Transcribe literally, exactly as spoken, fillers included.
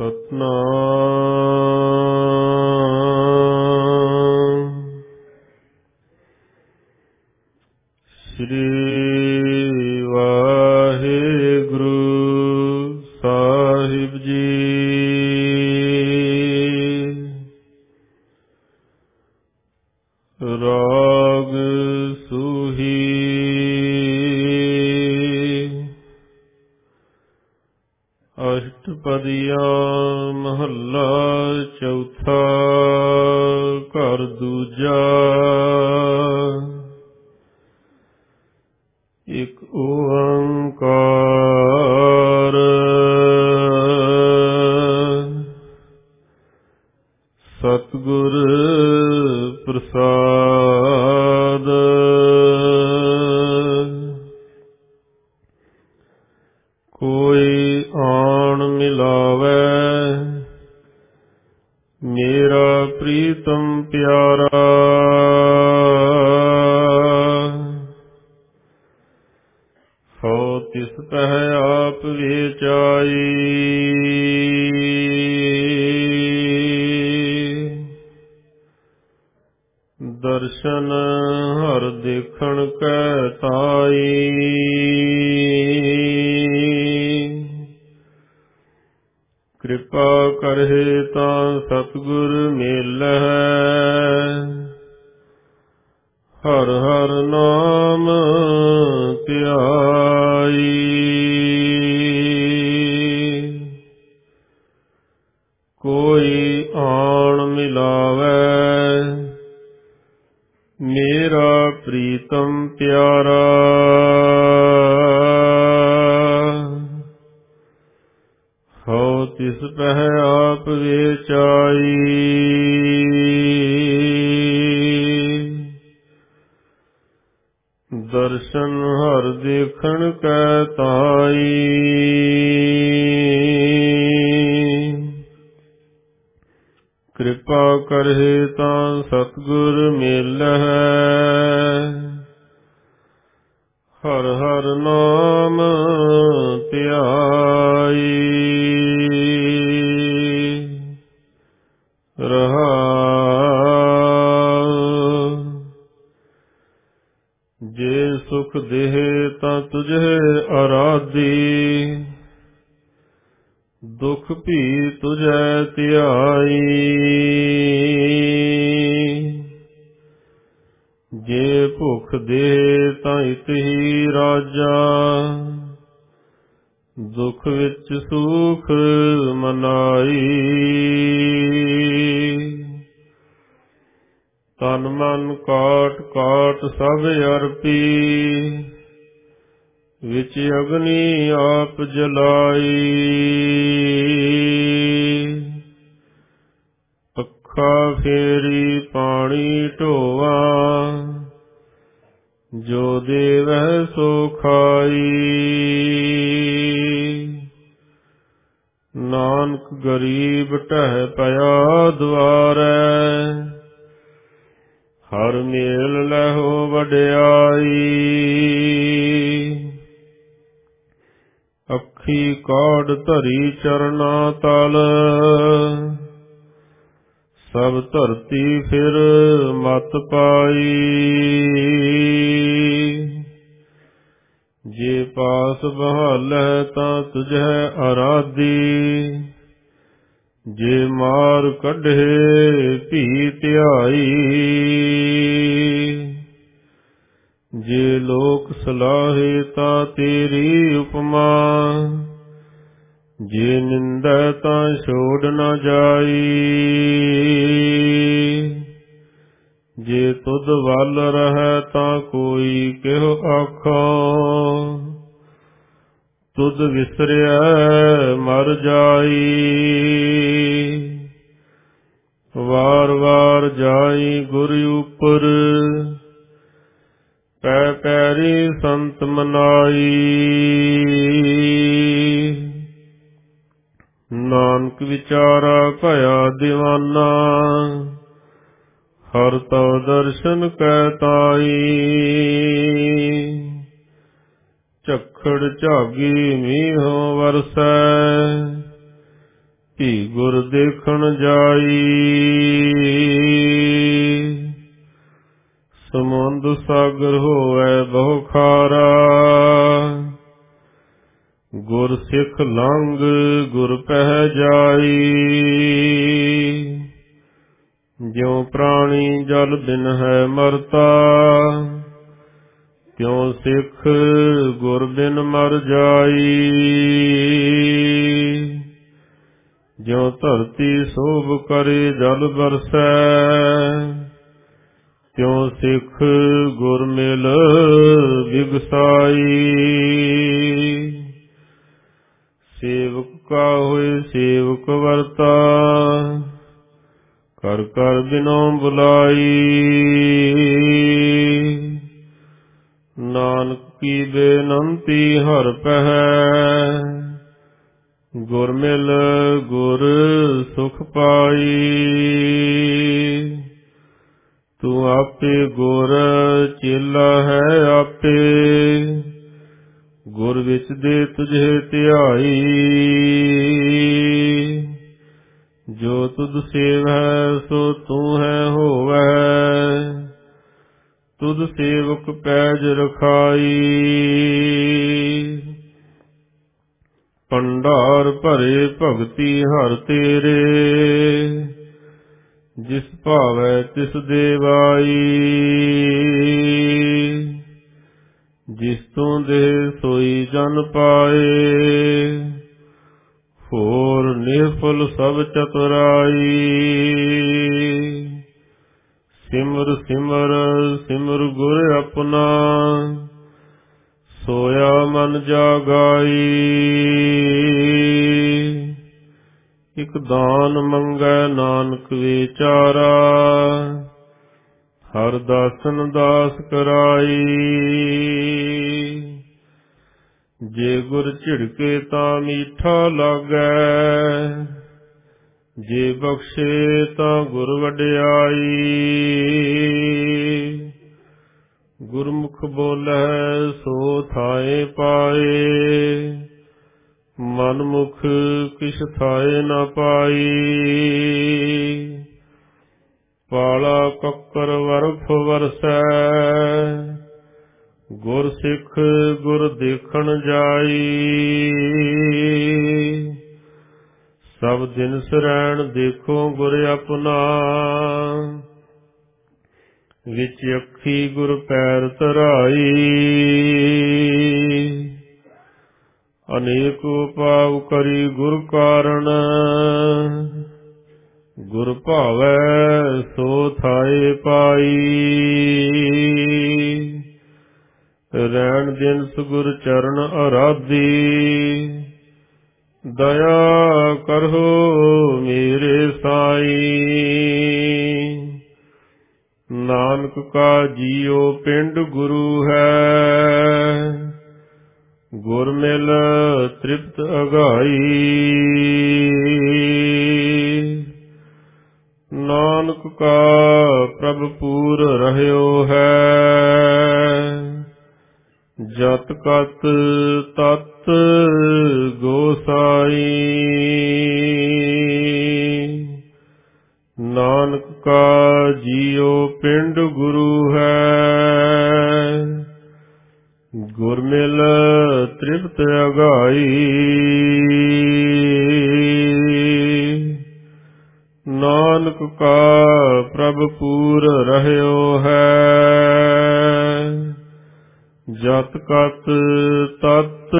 ਸਤਨਾਮ ਸ੍ਰੀ ਵਾਹਿਗੁਰੂ ਸਾਹਿਬ ਜੀ। ਰਾਗ ਸੂਹੀ ਅਸ਼ਟਪਦੀਆ ਮਹੱਲਾ ਚੌਥਾ ਘਰ ਦੂਜਾ। ਇਕ ਓੰਕਾਰ ਸਤਿਗੁਰ ਪ੍ਰਸਾਦ। ਕੋਈ ਆਣ ਮਿਲਾਵੇ ਮੇਰਾ ਪ੍ਰੀਤਮ ਪਿਆਰਾ। ਸੋ ਤਿਸ ਪਹਿ ਆਪ ਵੇਚਾਈ ਦਰਸ਼ਨ ਹਰ ਦੇਖਣ ਕੈ ਤਾਈ। ਕਿਰਪਾ ਕਰਹਿ ਤਾਂ ਸਤਿਗੁਰ ਮੇਲਹਿ ਹਰ ਹਰ ਨਾਮ ਧਿਆਈ। ਕੋਈ ਆਣ ਮਿਲਾਵੇ ਮੇਰਾ ਪ੍ਰੀਤਮ ਪਿਆਰਾ। ਹਉ ਤਿਸ ਪਹਿ ਆਪ ਵੇਚਾਈ ਦਰਸ਼ਨ ਹਰ ਦੇਖਣ ਕੈ ਤਾਈ। ਕਿਰਪਾ ਕਰਹਿ ਤਾਂ ਸਤਿਗੁਰ ਮੇਲਹਿ ਹਰ ਹਰ ਨਾਮ ਧਿਆਈ। ਰਹਾਉ ਜੇ ਸੁਖ ਦੇਹ ਤਾਂ ਤੁਝੇ ਅਰਾਧੀ ਦੁਖ ਭੀ ਤੁਝੈ ਧਿਆਈ। ਜੇ ਭੁਖ ਦੇ ਤਾਂ ਇਤਹੀ ਰਾਜਾ ਦੁਖ ਵਿੱਚ ਸੁਖ ਮਨਾਈ। ਤਨ ਮਨ ਕਾਟ ਕਾਟ ਸਭ ਅਰਪੀ ਵਿੱਚ ਅਗਨੀ ਆਪ ਜਲਾਈ। ਪੱਖਾ ਫੇਰੀ ਪਾਣੀ ਢੋਆ ਜੋ ਦੇਵੈ ਸੋ ਖਾਈ। ਨਾਨਕ ਗਰੀਬ ਢਹਿ ਪਿਆ ਦੁਆਰੈ ਹਰ ਮੇਲ ਲਹੋ ਵਡਿਆਈ। ਅੱਖੀ ਕਾਢ ਧਰੀ ਚਰਨਾ ਤਲ ਸਭ ਧਰਤੀ ਫਿਰ ਮਤ ਪਾਈ। ਜੇ ਪਾਸ ਬਹਾਲੈ ਤਾਂ ਤੁਝੈ ਅਰਾਧੀ ਜੇ ਮਾਰ ਕੱਢੇ ਭੀ ਧਿਆਈ। ਜੇ ਲੋਕ ਸਲਾਹੇ ਤਾਂ ਤੇਰੀ ਉਪਮਾ ਜੇ ਨਿੰਦੈ ਤਾਂ ਛੋੜ ਨ ਜਾਈ। ਜੇ ਤੁਧ ਵੱਲ ਰਹੈ ਤਾਂ ਕੋਈ ਕਿਹੁ ਆਖੋ ਤੁਧ ਵਿਸਰਿਐ ਮਰ ਜਾਈ। ਵਾਰ ਵਾਰ ਜਾਈ ਗੁਰ ਉਪਰ ਪੈ ਪੈਰੀ ਸੰਤ ਮਨਾਈ। ਨਾਨਕ ਵਿਚਾਰਾ ਭਇਆ ਦੀਵਾਨਾ ਹਰ ਤਉ ਦਰਸ਼ਨ ਕੈ ਤਾਈ। ਝੱਖੜ ਝਾਗੀ ਮੀਂਹੋਂ ਵਰਸੈ ਭੀ ਗੁਰ ਦੇਖਣ ਜਾਈ। ਸਮੁੰਦ ਸਾਗਰ ਹੋਵੈ ਬਹੁ ਖਾਰਾ, ਗੁਰ ਸਿੱਖ ਲੰਘ ਗੁਰ ਪਹਿ ਜਾਈ। ਜਿਉ ਪ੍ਰਾਣੀ ਜਲ ਬਿਨ ਹੈ ਮਰਤਾ, ਤਿਉ ਸਿੱਖ ਗੁਰ ਬਿਨ ਮਰ ਜਾਈ। ਜਿਉ ਧਰਤੀ ਸੋਭ ਕਰੇ ਜਲ ਬਰਸੈ, ਤਿਉ ਸਿੱਖ ਗੁਰ ਮਿਲ ਬਿਗਸਾਈ। ਸੇਵਕ ਕਾ ਹੋਏ ਸੇਵਕ ਵਰਤਾ, ਕਰ ਕਰ ਬਿਨੋ ਬੁਲਾਈ। ਨਾਨਕ ਕੀ ਬੇਨੰਤੀ ਹਰ ਪਹਿ, ਗੁਰ ਮਿਲ ਗੁਰ ਸੁਖ ਪਾਈ। ਤੂੰ ਆਪੇ ਗੁਰ ਚੇਲਾ ਹੈ ਆਪੇ, ਗੁਰ ਵਿੱਚ ਦੇ ਤੁਝੇ ਧਿਆਈ। ਜੋ ਤੁਧ ਸੇਵੈ ਸੋ ਤੂੰ ਹੈ ਹੋਵੈ, ਤੁਧ ਸੇਵਕ ਪੈਜ ਰਖਾਈ। ਭੰਡਾਰ ਭਰੇ ਭਗਤੀ ਹਰ ਤੇਰੇ, ਜਿਸ ਭਾਵੈ ਤਿਸ ਦੇਵਾਈ। ਜਿਸ ਤੂੰ ਦੇ ਸੋਈ ਜਨ ਪਾਏ, ਹੋਰ ਨਿਰਫਲ ਸਭ ਚਤੁਰਾਈ। ਸਿਮਰ ਸਿਮਰ ਸਿਮਰ ਗੁਰ ਆਪਣਾ, ਸੋਇਆ ਮਨ ਜਾਗਾਈ। ਇਕ ਦਾਨ ਮੰਗੈ ਨਾਨਕ ਵਿਚਾਰਾ, ਹਰ ਦਾਸਨ ਦਾਸ ਕਰਾਈ। ਜੇ ਗੁਰ ਝਿੜਕੇ ਤਾਂ ਮੀਠਾ ਲਾਗੈ, ਜੇ ਬਖਸ਼ੇ ਤਾਂ ਗੁਰ ਵਡਿਆਈ। ਗੁਰਮੁਖ ਬੋਲੈ ਸੋ ਥਾਏ ਪਾਏ, ਮਨ ਮੁਖ ਕਿਛ ਥਾਏ ਨ ਪਾਈ। ਪਾਲਾ ਕੱਕਰ ਵਰਫ ਵਰਸੈ, ਗੁਰ ਸਿੱਖ ਗੁਰ ਦੇਖਣ ਜਾਈ। ਸਭ ਦਿਨ ਸਰੈਣ ਦੇਖੋ ਗੁਰ ਆਪਣਾ, ਵਿੱਚ ਅੱਖੀ ਗੁਰ ਪੈਰ ਧਰਾਈ। ਅਨੇਕ ਉਪਾਵ ਕਰੀ ਗੁਰ ਕਾਰਣ, ਗੁਰ ਭਾਵੈ ਸੋ ਥਾਏ ਪਾਈ। ਰੈਣ ਦਿਨ ਸੁਗੁਰ ਚਰਨ ਅਰਾਧੀ, ਦਇਆ ਕਰਹੁ ਮੇਰੇ ਸਾਈ। ਨਾਨਕ ਕਾ ਜੀਉ ਪਿੰਡ ਗੁਰੂ ਹੈ, ਗੁਰ ਮਿਲ ਤ੍ਰਿਪਤ ਅਗਾਈ। ਨਾਨਕ ਕਾ ਪ੍ਰਭ ਪੂਰ ਰਹਿਓ ਹੈ, ਜਤ ਕਤ ਤਤ ਗੋਸਾਈ। ਨਾਨਕ ਕਾ ਜੀਉ ਪਿੰਡ ਗੁਰੂ ਹੈ, ਗੁਰ ਮਿਲ ਤ੍ਰਿਪਤ ਅਗਾਈ। ਨਾਨਕ ਕਾ ਪ੍ਰਭ ਪੂਰ ਰਹਿਓ ਹੈ, ਜਤ ਕਤ ਤਤ